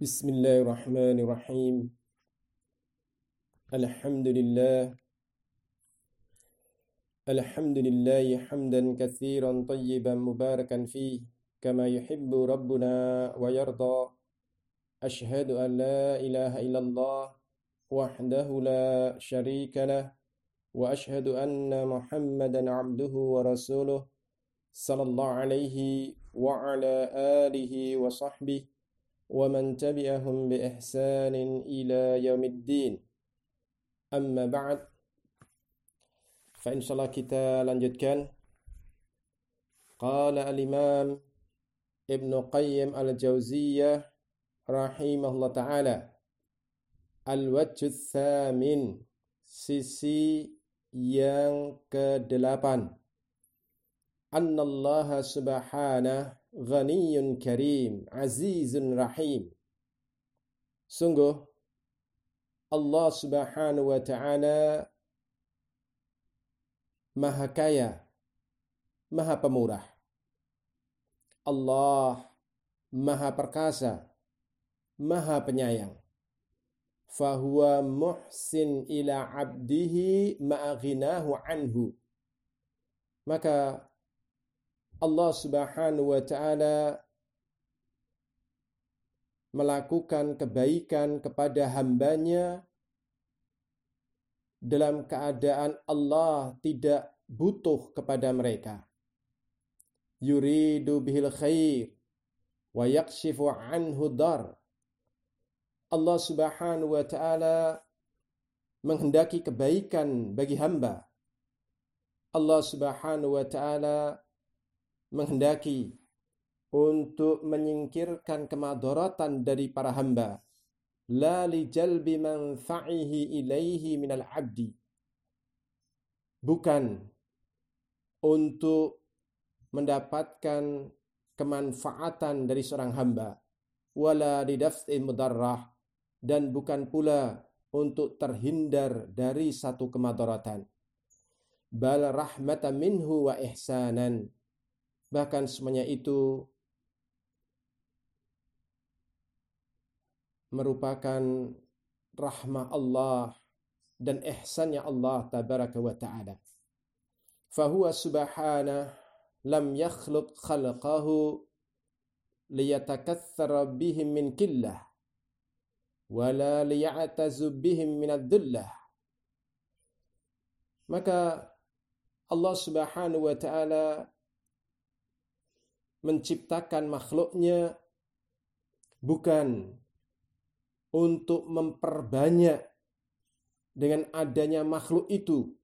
Bismillahirrahmanirrahim. Alhamdulillah. Alhamdulillahi hamdan katsiran tayyiban mubarakan fih kama yuhibbu rabbuna wa yarda. Ashhadu an la ilaha illallah wahdahu la syarika lah wa ashhadu anna Muhammadan abduhu wa rasuluh sallallahu alaihi wa ala alihi wa sahbihi wa man tabi'ahum bi ihsanin ila yaumiddin. Amma ba'd. Fa insyaallah kita lanjutkan. Qala al-Imam Ibnu Qayyim al-Jauziyah rahimahullah ta'ala, al-wajhu tsamin, sisi yang ke-8. Annallaha subhanahu ghaniyyun karim, azizun rahim. Sungguh Allah subhanahu wa ta'ala maha kaya, maha pemurah. Allah maha perkasa, maha penyayang. Fahuwa muhsin ila abdihi ma'aghinahu anhu. Maka Allah subhanahu wa ta'ala melakukan kebaikan kepada hambanya dalam keadaan Allah tidak butuh kepada mereka. Yuridu bihil khair wa yakshifu anhu dar. Allah subhanahu wa ta'ala menghendaki kebaikan bagi hamba. Allah subhanahu wa ta'ala menghendaki untuk menyingkirkan kemadaratan dari para hamba. La li jalbi manfa'ihi ilaihi minal abdi. Bukan untuk mendapatkan kemanfaatan dari seorang hamba. Wala li daf'i mudarrah. Dan bukan pula untuk terhindar dari satu kemadaratan. Bal rahmatan minhu wa ihsanan. Bahkan semuanya itu merupakan rahmah Allah dan ihsannya Allah tabaraka wa ta'ala. Fahuwa subhanahu lam yakhluq khalqahu liyatakaththara bihim min killah wala liya'tazu bihim min ad-dullah. Maka Allah subhanahu wa ta'ala menciptakan makhluknya bukan untuk memperbanyak dengan adanya makhluk itu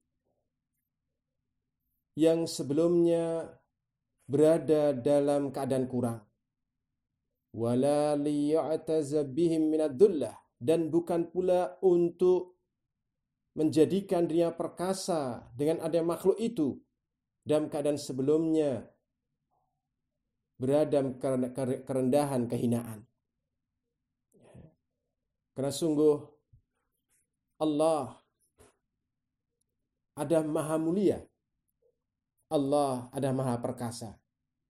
yang sebelumnya berada dalam keadaan kurang. Wala liya'taza bihim minad-dullah, dan bukan pula untuk menjadikan dirinya perkasa dengan adanya makhluk itu dalam keadaan sebelumnya berada dalam kerendahan, kehinaan. Karena sungguh Allah ada maha mulia. Allah ada maha perkasa.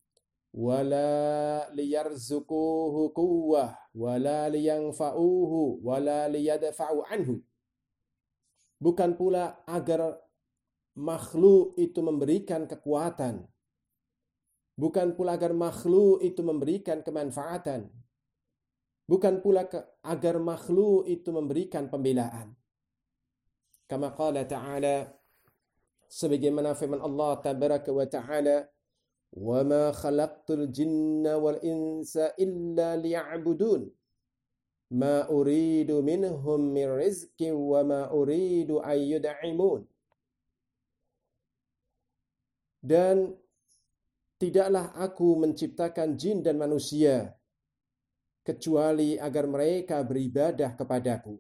Wala liyarzuquhu quwwah wala liyanfa'uhu wala liyadfa'u anhu. Bukan pula agar makhluk itu memberikan kekuatan. Bukan pula agar makhluk itu memberikan kemanfaatan. Bukan pula agar makhluk itu memberikan pembelaan. Kama qala ta'ala, sebagaimana firman Allah tabaraka wa ta'ala, wa ma khalaqtul jinna wal insa illa liya'budun ma uridu minhum min rizqin wa ma uridu an yud'imun. Dan tidaklah aku menciptakan jin dan manusia kecuali agar mereka beribadah kepadaku.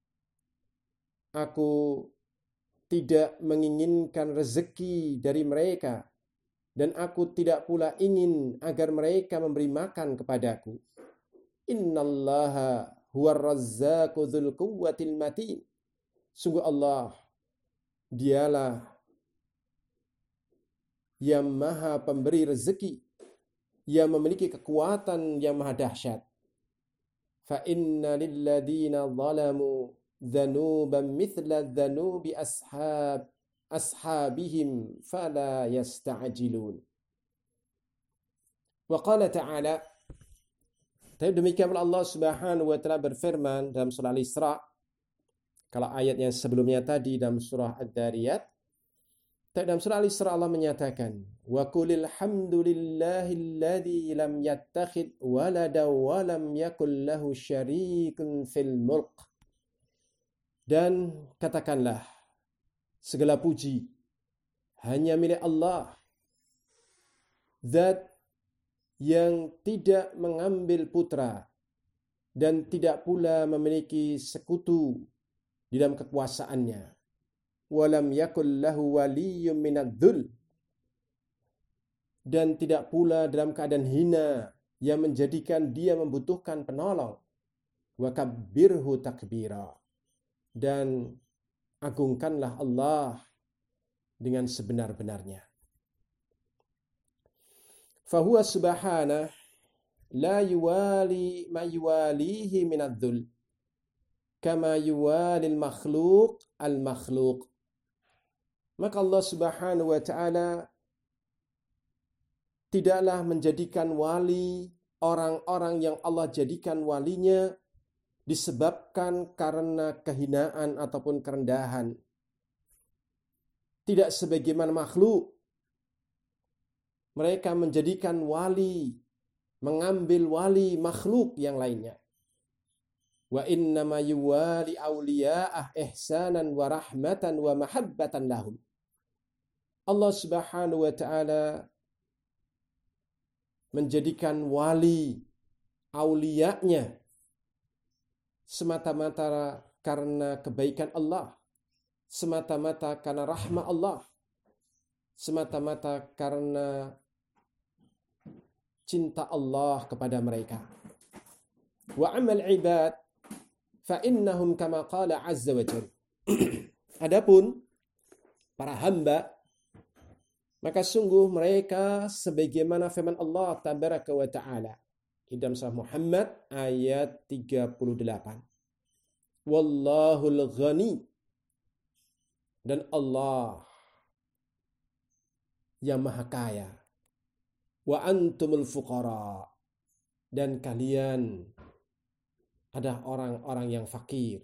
Aku tidak menginginkan rezeki dari mereka, dan aku tidak pula ingin agar mereka memberi makan kepadaku. Innallaha huwar razzaqu dzul quwwatil matin. Sungguh Allah, dialah yang maha pemberi rezeki, yang memiliki kekuatan yang maha dahsyat. fa inna lilladzina zalamu dzanuban mithla dzanubi ashabihim fala yasta'jilun. Wa qala ta'ala, tapi demikian pula Allah Subhanahu wa taala berfirman dalam surah Al-Isra, kalau ayat yang sebelumnya tadi dalam surah Ad-Dariyat, dalam surah Al-Isra Allah menyatakan, wa qulil hamdulillahilladzi lam yattakhid walada wa lam yakul lahu syarikun fil mulk. Dan katakanlah, segala puji hanya milik Allah, zat yang tidak mengambil putra dan tidak pula memiliki sekutu di dalam kekuasaannya. Walam yakul lahu waliyyun minadh-dhul, dan tidak pula dalam keadaan hina yang menjadikan dia membutuhkan penolong. Wa kabbirhu takbira, dan agungkanlah Allah dengan sebenar-benarnya. Fahuwa subhanahu la yuwali ma yuwalihi minadh-dhul kama yuwalil makhluk al-makhluk. Maka Allah Subhanahu wa taala tidaklah menjadikan wali orang-orang yang Allah jadikan walinya disebabkan karena kehinaan ataupun kerendahan. Tidak sebagaimana makhluk. Mereka menjadikan wali, mengambil wali makhluk yang lainnya. Wa innama yuwali awliya'ah ihsanan wa rahmatan wa mahabbatan lahum. Allah Subhanahu wa taala menjadikan wali aulianya semata-mata karena kebaikan Allah, semata-mata karena rahmat Allah, semata-mata karena cinta Allah kepada mereka. Wa amal ibad fa innahum kama qala azza wa jalla. Adapun para hamba, maka sungguh mereka sebagaimana firman Allah tabaraka wa ta'ala di dalam surah Muhammad ayat 38. Wallahul ghani, dan Allah yang maha kaya. Wa antumul fuqara, dan kalian adalah orang-orang yang fakir.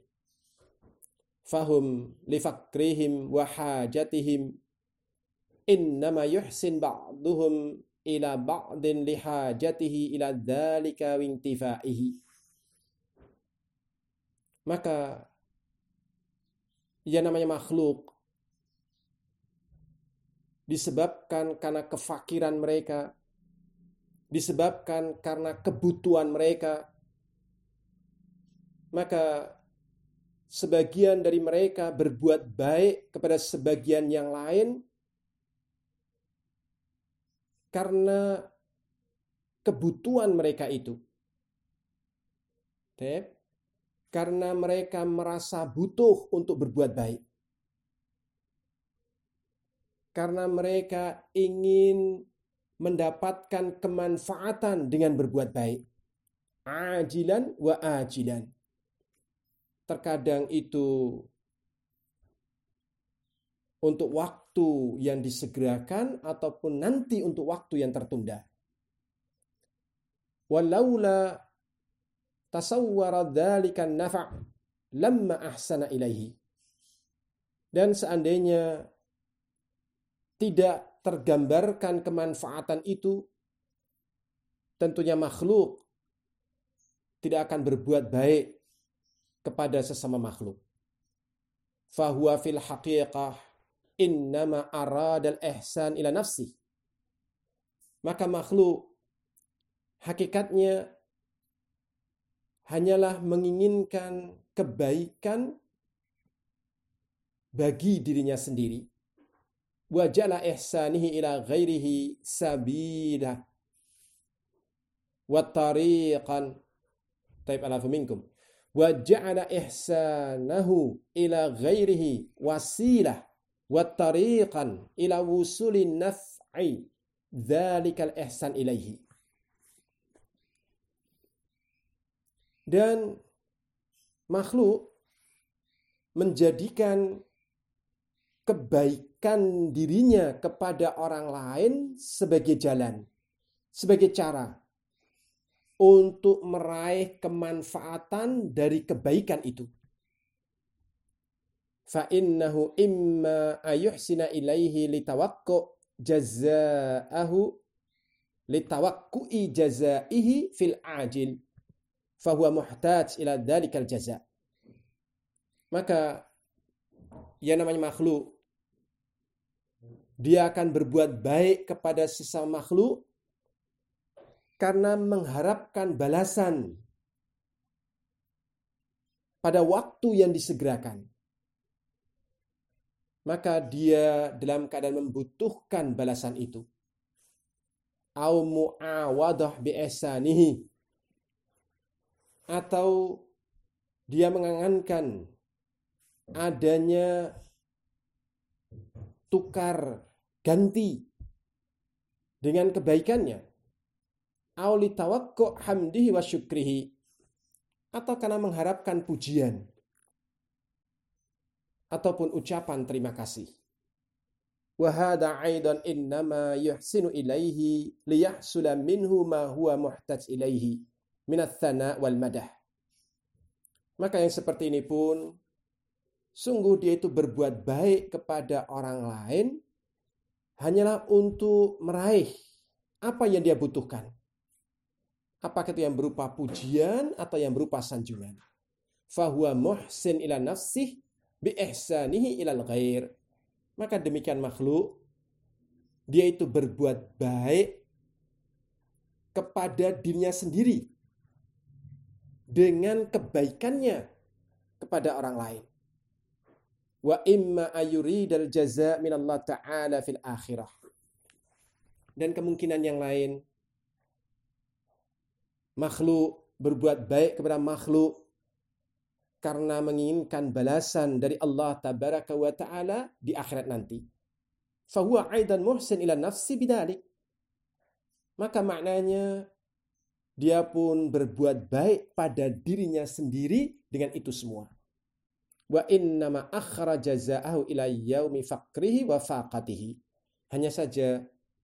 Fahum li fakrihim wa hajatihim innama yuhsin ba'duhum ila ba'din li hajatihi ila dzalika wa intifaihi. Maka yang namanya makhluk disebabkan karena kefakiran mereka, disebabkan karena kebutuhan mereka, maka sebagian dari mereka berbuat baik kepada sebagian yang lain karena kebutuhan mereka itu. Karena mereka merasa butuh untuk berbuat baik. Karena mereka ingin mendapatkan kemanfaatan dengan berbuat baik. Ajilan wa ajilan. Terkadang itu untuk waktu yang disegerakan ataupun nanti untuk waktu yang tertunda. Walaula tasawwara dzalika nafa' lamma ahsana ilaihi. Dan seandainya tidak tergambarkan kemanfaatan itu, tentunya makhluk tidak akan berbuat baik kepada sesama makhluk. Fahuwa fil haqiqah innama aradal ihsan ila nafsi. Maka makhluk hakikatnya hanyalah menginginkan kebaikan bagi dirinya sendiri. Wa ja'ala ihsanihi ila ghairihi sabila wa tariqan. Taib alafu minkum. Wa ja'ala ihsanahu ila ghairihi wasilah wa tariqan ila wusulin naf'i dzalikal ihsan ilaihi. Dan makhluk menjadikan kebaikan dirinya kepada orang lain sebagai jalan, sebagai cara untuk meraih kemanfaatan dari kebaikan itu. Fa'innahu imma ayuhsina ilaihi litawakku'i jazaihi fil ajil fahuwa muhtaj ila dhalikal jaza. Maka yang namanya makhluk, dia akan berbuat baik kepada sesama makhluk karena mengharapkan balasan pada waktu yang disegerakan. Maka dia dalam keadaan membutuhkan balasan itu. Au mu'awadah bi ihsanihi, atau dia mengangankan adanya tukar ganti dengan kebaikannya. Au li tawakku hamdihi wa syukrihi, atau karena mengharapkan pujian ataupun ucapan terima kasih. Wa hadha aidan innama yuhsinu ilaihi liyahsula minhu ma huwa muhtaj ilaihi minats tsana wal madah. Maka yang seperti ini pun sungguh dia itu berbuat baik kepada orang lain hanyalah untuk meraih apa yang dia butuhkan. Apakah itu yang berupa pujian atau yang berupa sanjungan. Fahuwa muhsin ila nafsih bi ihsanihi ilal ghair. Maka demikian makhluk, dia itu berbuat baik kepada dirinya sendiri dengan kebaikannya kepada orang lain. Wa imma ayuridal jaza' min Allah Ta'ala fil akhirah. Dan kemungkinan yang lain, makhluk berbuat baik kepada makhluk karena menginginkan balasan dari Allah Tabaraka wa Ta'ala di akhirat nanti. Fahuwa aidan muhsin ila nafsi bidalik. Maka maknanya dia pun berbuat baik pada dirinya sendiri dengan itu semua. Wa innama akhra jazaahu ila yaumi faqrihi wa faqatihi. Hanya saja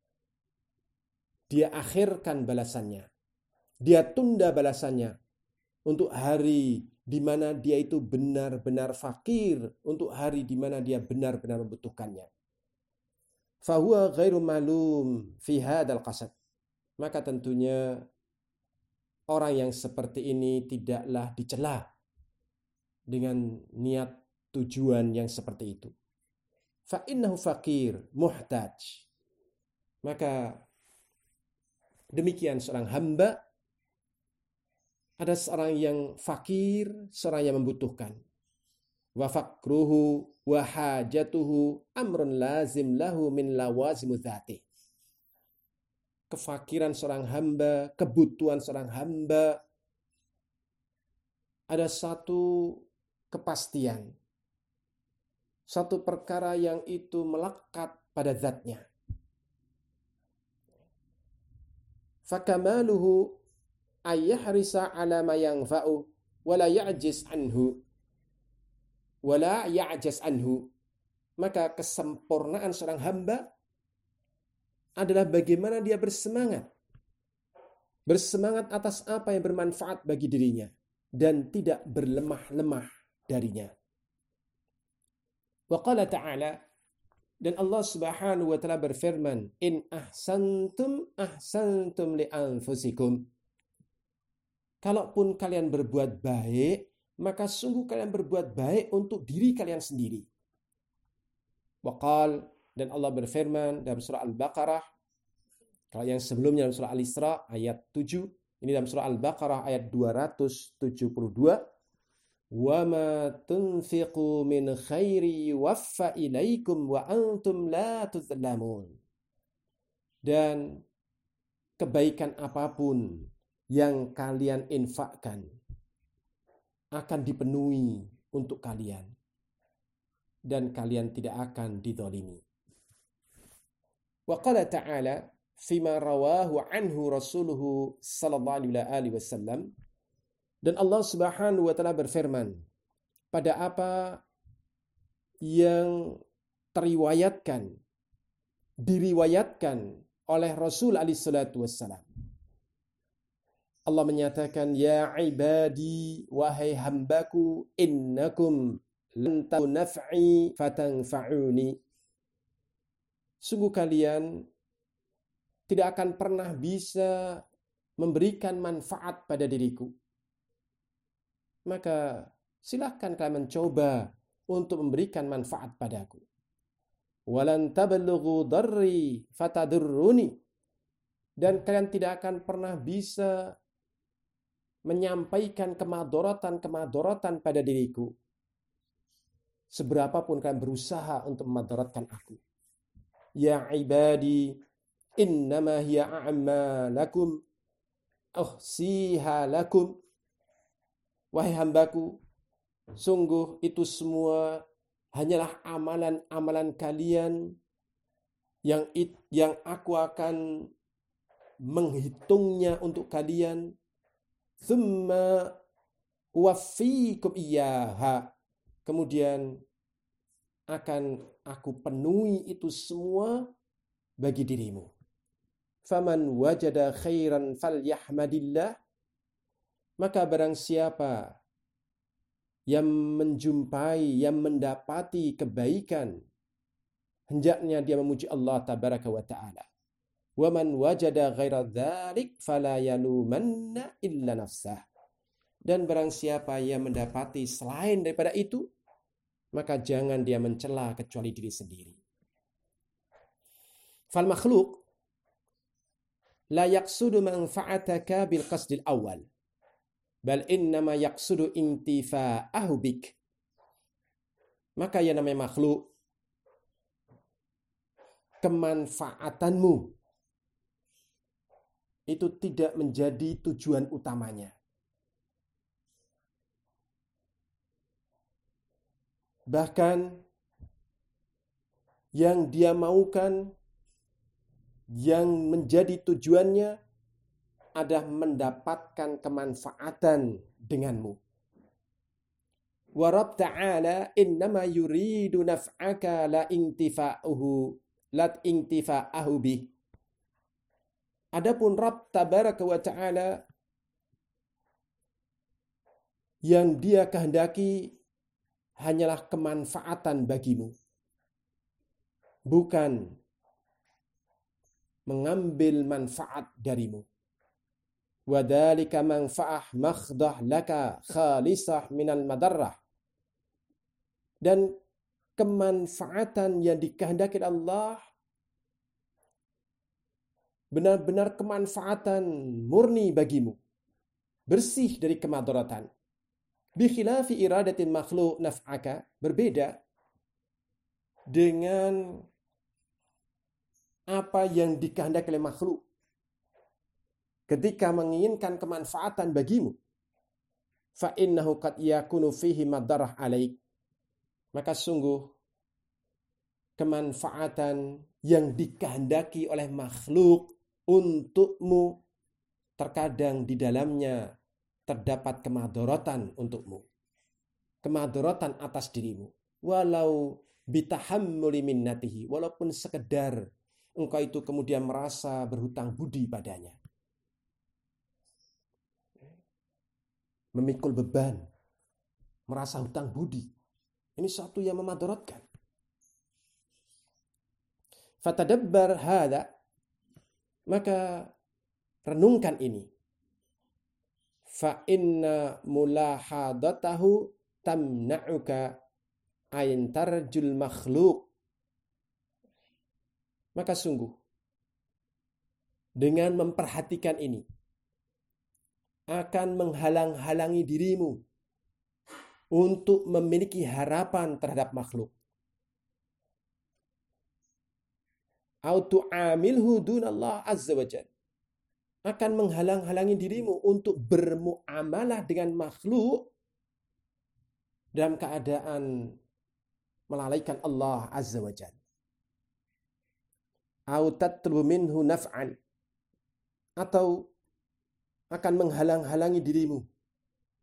dia akhirkan balasannya. Dia tunda balasannya untuk hari di mana dia itu benar-benar fakir, untuk hari di mana dia benar-benar membutuhkannya. Fahuwa ghairu malum fi hadzal qasad. Maka tentunya orang yang seperti ini tidaklah dicela dengan niat tujuan yang seperti itu. Fa innahu faqir muhtaj. Maka demikian seorang hamba, ada seorang yang fakir, seorang yang membutuhkan. Wa faqruhu wa hajatuhu amrun lazim lahu min lawazimu dzati. Kefakiran seorang hamba, kebutuhan seorang hamba, ada satu kepastian. Satu perkara yang itu melekat pada zatnya. Fakamaluhu ayyahrisa ala ma yanfa'u wala ya'jiz anhu. Maka kesempurnaan seorang hamba adalah bagaimana dia bersemangat atas apa yang bermanfaat bagi dirinya dan tidak berlemah-lemah darinya. Wa qala ta'ala, dan Allah Subhanahu wa taala berfirman, in ahsantum li anfusikum. Kalaupun kalian berbuat baik, maka sungguh kalian berbuat baik untuk diri kalian sendiri. Waqal, dan Allah berfirman dalam surah Al-Baqarah, kalau yang sebelumnya dalam surah Al-Isra ayat 7, ini dalam surah Al-Baqarah ayat 272, wa ma tunfiqu min khairi waffa ilaikum wa antum la tuzlamun. Dan kebaikan apapun yang kalian infakkan akan dipenuhi untuk kalian dan kalian tidak akan dizalimi. Wa qala ta'ala fima rawahu anhu rasuluhu sallallahu alaihi wasallam, Dan Allah Subhanahu wa taala berfirman, pada apa yang diriwayatkan oleh Rasul alaihi salatu wassalam. Allah menyatakan, ya ibadi, wahai hambaku, innakum lan naf'i fatanfa'uni. Sungguh kalian tidak akan pernah bisa memberikan manfaat pada diriku. Maka silahkan kalian mencoba untuk memberikan manfaat padaku. Walan tablughu darri fatadurruni. Dan kalian tidak akan pernah bisa menyampaikan kemadaratan pada diriku. Seberapapun kalian berusaha untuk memadaratkan aku. Ya ibadi, innama hiya a'malakum uhsiha lakum. Wahai hambaku, sungguh itu semua hanyalah amalan-amalan kalian yang aku akan menghitungnya untuk kalian. Tsumma uwaffikum iyyaha. Kemudian akan aku penuhi itu semua bagi dirimu. Faman wajada khairan falyahmadillah. Maka barang siapa yang menjumpai, yang mendapati kebaikan, hendaknya dia memuji Allah tabaraka wa ta'ala. Wa man wajada ghaira dzalik fala yalumanna illa nafsah. Dan barang siapa yang mendapati selain daripada itu, maka jangan dia mencela kecuali diri sendiri. Fal makhluk la yaqsudu manfa'ataka bil qasdil awal. Bal innama yaqsudu intifa'ahu bik. Maka yang namanya makhluk, kemanfaatanmu itu tidak menjadi tujuan utamanya. Bahkan yang dia maukan, yang menjadi tujuannya adalah mendapatkan kemanfaatan denganmu. Wa Rabb ta'ala innama yuridu naf'aka la intifa'ahu bih. Adapun Rabb tabaraka wa ta'ala yang dia kehendaki hanyalah kemanfaatan bagimu, bukan mengambil manfaat darimu. Wadhalika manfa'ah makhdah laka khalisah minal madarrah. Dan kemanfaatan yang dikehendaki Allah benar-benar kemanfaatan murni bagimu, bersih dari kemadaratan. Bikhilafi iradatin makhluk naf'aka, berbeda dengan apa yang dikehendaki oleh makhluk. Ketika menginginkan kemanfaatan bagimu, fa innahu qad yakunu fihi madarrah alaik. Maka sungguh kemanfaatan yang dikehendaki oleh makhluk untukmu terkadang di dalamnya terdapat kemadaratan untukmu. Kemadaratan atas dirimu. Walau bitahammuli minnatihi, walaupun sekedar engkau itu kemudian merasa berhutang budi padanya. Memikul beban, merasa hutang budi. Ini satu yang memadaratkan. Fatadabbar hadza, maka renungkan ini. Fa inna mulahadatahu tamna'uka ain tarjul makhluk. Maka sungguh dengan memperhatikan ini akan menghalang-halangi dirimu untuk memiliki harapan terhadap makhluk. Au tu'amilhu dunallah azza wa jalla. Akan menghalang-halangi dirimu untuk bermuamalah dengan makhluk dalam keadaan melalaikan Allah azza wa jalla. Au tatlubu minhu naf'an. Atau akan menghalang-halangi dirimu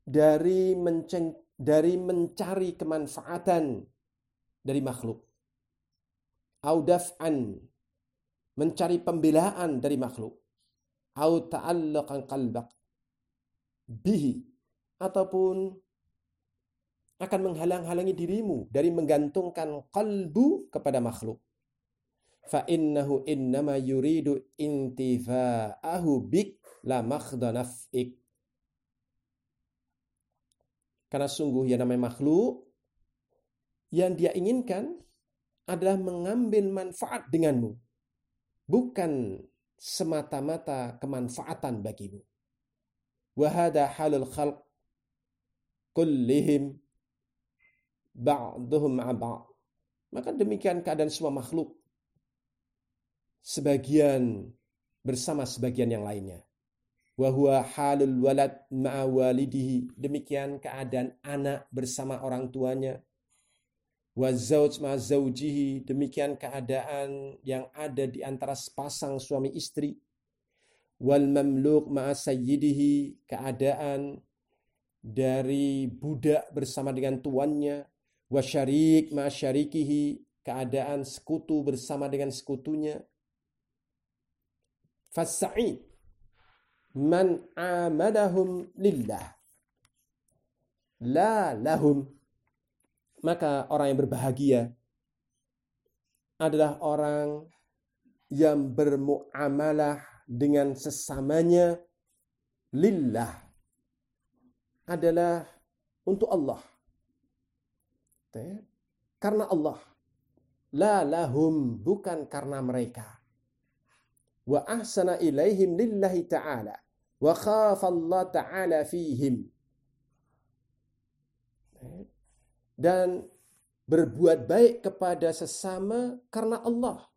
dari mencari kemanfaatan dari makhluk. Au daf'an, mencari pembelaan dari makhluk. Au ta'allaqan qalbak bihi, ataupun akan menghalang-halangi dirimu dari menggantungkan qalbu kepada makhluk. Fa innahu innama yuridu intifa'ahu bik la makhda naf'ik. Karena sungguh yang namanya makhluk, yang dia inginkan adalah mengambil manfaat denganmu, bukan semata-mata kemanfaatan bagimu. Wa hadha halul khalq kullihim ba'duhum ma'a ba'd. Maka demikian keadaan semua makhluk, sebagian bersama sebagian yang lainnya. Wa huwa halul walad ma'a walidihi. Demikian keadaan anak bersama orang tuanya. Wa zauj ma'a zaujihi. Demikian keadaan yang ada di antara sepasang suami istri. Wal mamluk ma'a sayyidihi. Keadaan dari budak bersama dengan tuannya. Wa syarik ma'a syarikihi. Keadaan sekutu bersama dengan sekutunya. Fas'id man amadahum lillah la lahum. Maka orang yang berbahagia adalah orang yang bermuamalah dengan sesamanya lillah, adalah untuk Allah, karena Allah. La lahum, bukan karena mereka. Wa ahsana ilaihim lillahi ta'ala wa khafa Allah ta'ala fihim. Dan berbuat baik kepada sesama karena Allah.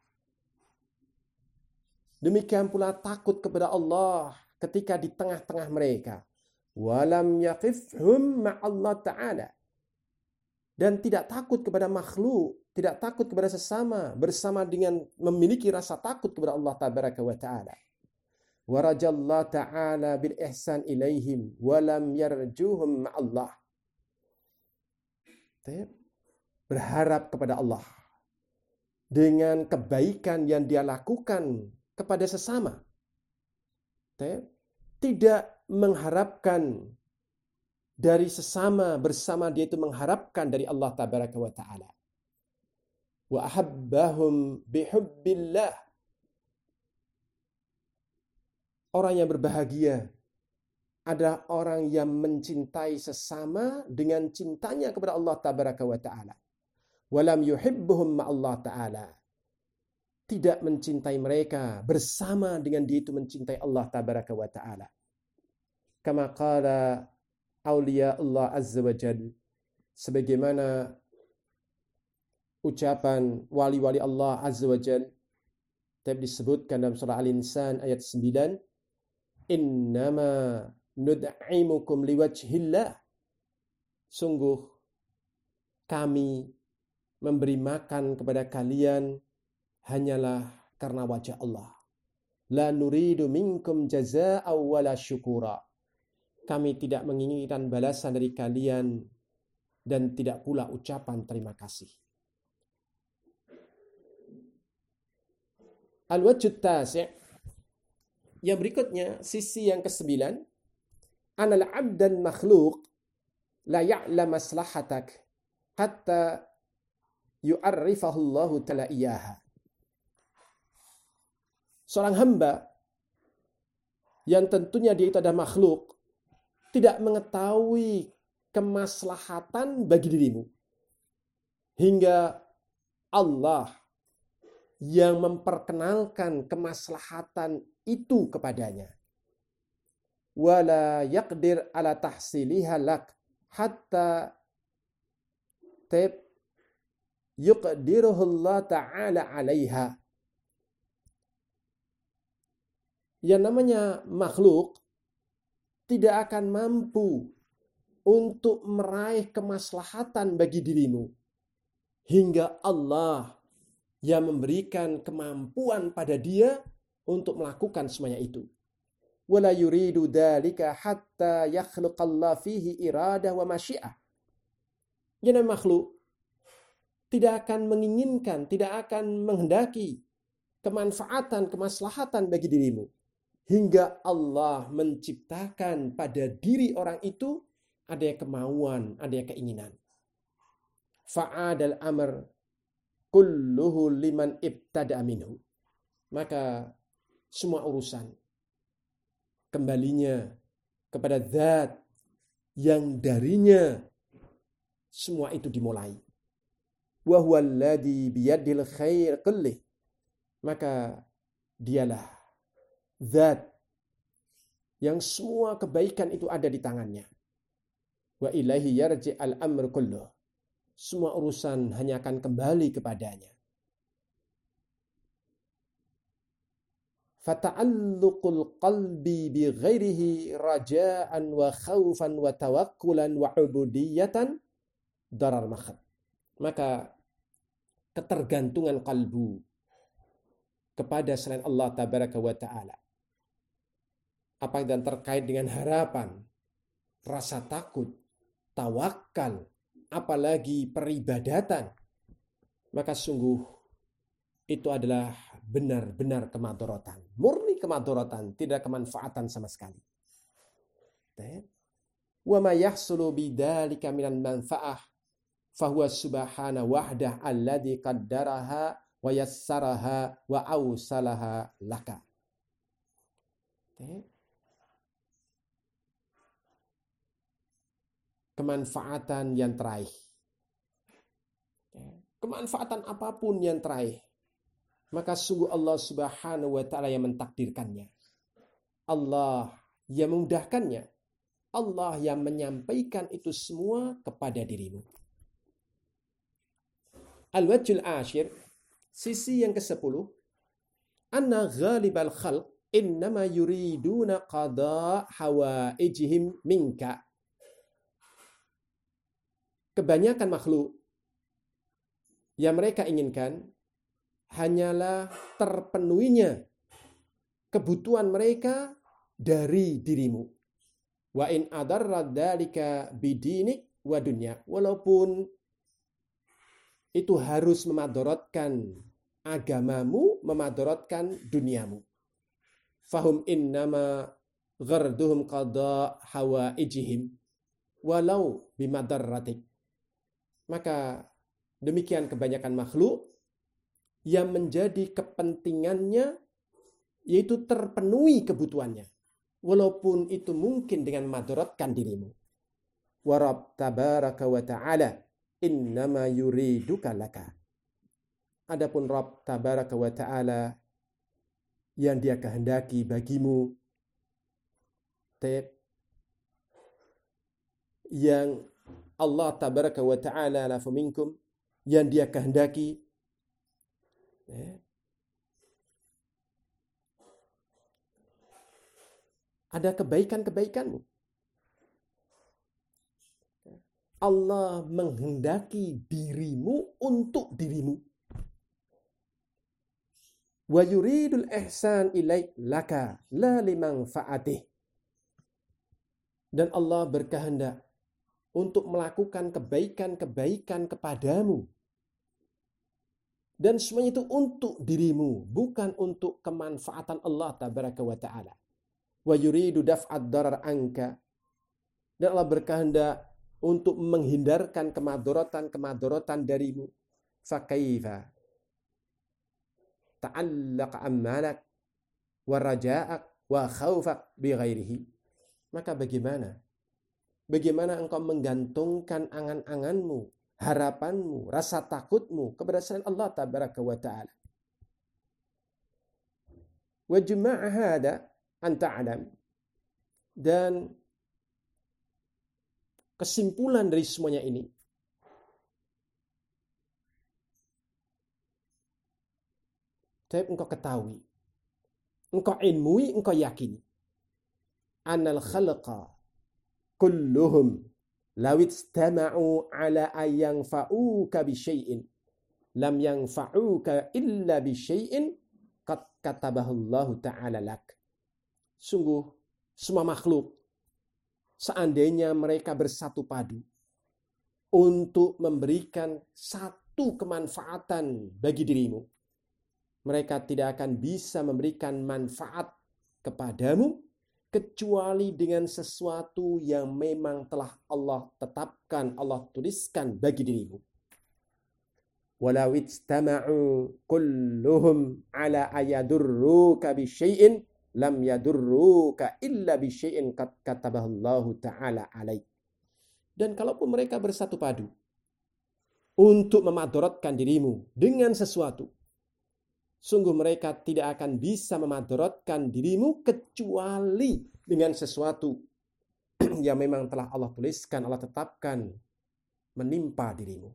Demikian pula takut kepada Allah ketika di tengah-tengah mereka. Walam yaqifhum ma'allah ta'ala. Dan tidak takut kepada makhluk, tidak takut kepada sesama, bersama dengan memiliki rasa takut kepada Allah tabaraka wa ta'ala. Wa rajallah ta'ala bil ihsan ilaihim walam yarjuhum ma'allah. Berharap kepada Allah dengan kebaikan yang dia lakukan kepada sesama. Tidak mengharapkan dari sesama bersama dia itu mengharapkan dari Allah tabaraka wa ta'ala. Wa ahabbahum bihubbillah. Orang yang berbahagia adalah orang yang mencintai sesama dengan cintanya kepada Allah tabaraka wa ta'ala. Walam yuhibbuhum ma'allah ta'ala. Tidak mencintai mereka bersama dengan dia itu mencintai Allah tabaraka wa ta'ala. Kama qala awliya Allah azza wa jal. Sebagaimana ucapan wali-wali Allah azza wa jal. Disebutkan dalam surah Al-Insan ayat 9. Innama nud'imukum liwajhillah. Sungguh kami memberi makan kepada kalian hanyalah karena wajah Allah. La nuridu minkum jazaa'aw wala syukura. Kami tidak menginginkan balasan dari kalian dan tidak pula ucapan terima kasih. Al-wajhut tasi'. Yang berikutnya, sisi yang ke-9. Anal abdan makhluk la ya'lam maslahatak hatta yu'arrifahu Allah ta'ala iyaha. Seorang hamba yang tentunya dia itu adalah makhluk tidak mengetahui kemaslahatan bagi dirimu hingga Allah yang memperkenalkan kemaslahatan itu kepadanya. Wala yaqdir ala tahsiliha lak hatta yuqdiruhu Allah ta'ala alaiha. Yang namanya makhluk tidak akan mampu untuk meraih kemaslahatan bagi dirimu hingga Allah yang memberikan kemampuan pada dia untuk melakukan semuanya itu. wala yuridu dzalika hatta yakhluqallahu fihi iradah wa masyiah. Jadi makhluk tidak akan menginginkan, tidak akan menghendaki kemanfaatan, kemaslahatan bagi dirimu hingga Allah menciptakan pada diri orang itu ada kemauan, ada keinginan. Fa'adal amr kulluhu liman ibtada minhu. Maka semua urusan kembalinya kepada zat yang darinya semua itu dimulai. Wa huwa alladhi biyadil khair kullih. Maka dialah zat yang semua kebaikan itu ada di tangannya. Wa ilaihi yarji al-amr kulluh. Semua urusan hanya akan kembali kepadanya. Fata'alluqul qalbi bi ghairihi raja'an wa khaufan wa tawakkulan wa ubudiyatan darar makhad. Maka ketergantungan kalbu kepada selain Allah tabaraka wa ta'ala, apa yang terkait dengan harapan, rasa takut, tawakal, apalagi peribadatan, maka sungguh itu adalah benar-benar kemadharatan, murni kemadharatan, tidak kemanfaatan sama sekali. Wa ma yahsulu bidzalika minal manfaah fahuwa subhana wahdah alladzi qaddaraha wa yassaraha wa awsalaha laka. Kemanfaatan yang teraih, kemanfaatan apapun yang teraih, maka sungguh Allah subhanahu wa ta'ala yang mentakdirkannya, Allah yang memudahkannya, Allah yang menyampaikan itu semua kepada dirimu. Al-wajhul ashir, sisi yang ke-10, anna ghalibal khalq innama yuriduna qada hawaijihim minka. Kebanyakan makhluk yang mereka inginkan hanyalah terpenuhinya kebutuhan mereka dari dirimu. Wa in adarra dzalika bidinik wa dunya. Walaupun itu harus memadorotkan agamamu, memadorotkan duniamu. Fahum innama gharduhum qada hawaijihim walau bimadarratik. Maka demikian kebanyakan makhluk yang menjadi kepentingannya yaitu terpenuhi kebutuhannya, walaupun itu mungkin dengan madaratkan dirimu. Wa rabb tabaraka wa ta'ala innama yuriduka laka. Adapun Rabb tabaraka wa ta'ala yang dia kehendaki bagimu, yang Allah tabaraka wa ta'ala lafu minkum, yang dia kehendaki, ada kebaikan-kebaikanmu. Allah menghendaki dirimu untuk dirimu. Wa yuridul ihsan ilaik laka la limanfaatih. Dan Allah berkehendak untuk melakukan kebaikan-kebaikan kepadamu. Dan semuanya itu untuk dirimu, bukan untuk kemanfaatan Allah tabaraka wa ta'ala. Wa yuridu daf'ad darar anka. Dan Allah berkehendak untuk menghindarkan kemadharatan darimu. Fakaifa ta'allaqa ammalak wa raja'ak wa khawfak bi ghairihi. Maka bagaimana engkau menggantungkan angan-anganmu, harapanmu, rasa takutmu kepada selain Allah tabaraka wa ta'ala. Wa juma'a hada an ta'lam. Dan kesimpulan dari semuanya ini, engkau ketahui, engkau ilmui, engkau yakini, annal khalqa kulluhum lawit istama'u ala ayang fa'uka bisyai'in lam yang fa'uka illa bisyai'in qad katabahullahu ta'ala lak. Sungguh semua makhluk, seandainya mereka bersatu padu untuk memberikan satu kemanfaatan bagi dirimu, mereka tidak akan bisa memberikan manfaat kepadamu kecuali dengan sesuatu yang memang telah Allah tetapkan, Allah tuliskan bagi dirimu. Walau ijtama'u kulluhum ala ayadurruka bisyai'in lam yadurruka illa bisyai'in qad katabahallahu ta'ala alaik. Dan kalaupun mereka bersatu padu untuk memadaratkan dirimu dengan sesuatu, sungguh mereka tidak akan bisa memadaratkan dirimu kecuali dengan sesuatu yang memang telah Allah tuliskan, Allah tetapkan menimpa dirimu.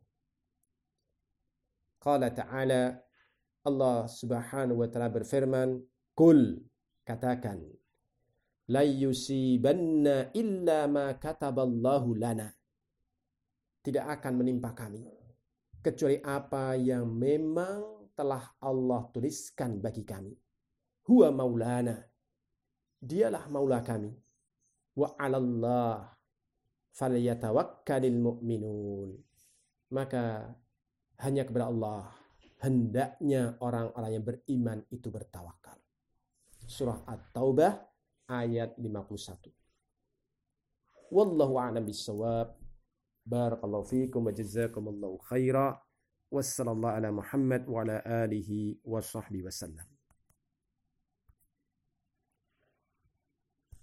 Qala ta'ala, Allah subhanahu wa ta'ala berfirman, Qul, katakan, la yusibanna illa ma kataballahu lana. Tidak akan menimpa kami kecuali apa yang memang telah Allah tuliskan bagi kami. Huwa maulana. Dialah maula kami. Wa 'alallah falyatawakkalul mu'minun. Maka hanya kepada Allah hendaknya orang-orang yang beriman itu bertawakal. Surah At-Taubah ayat 51. Wallahu a'lam bissawab. Barakallahu fiikum wa jazakumullahu khaira. Wassallallahu ala Muhammad wa ala alihi wa sahbihi wasallam.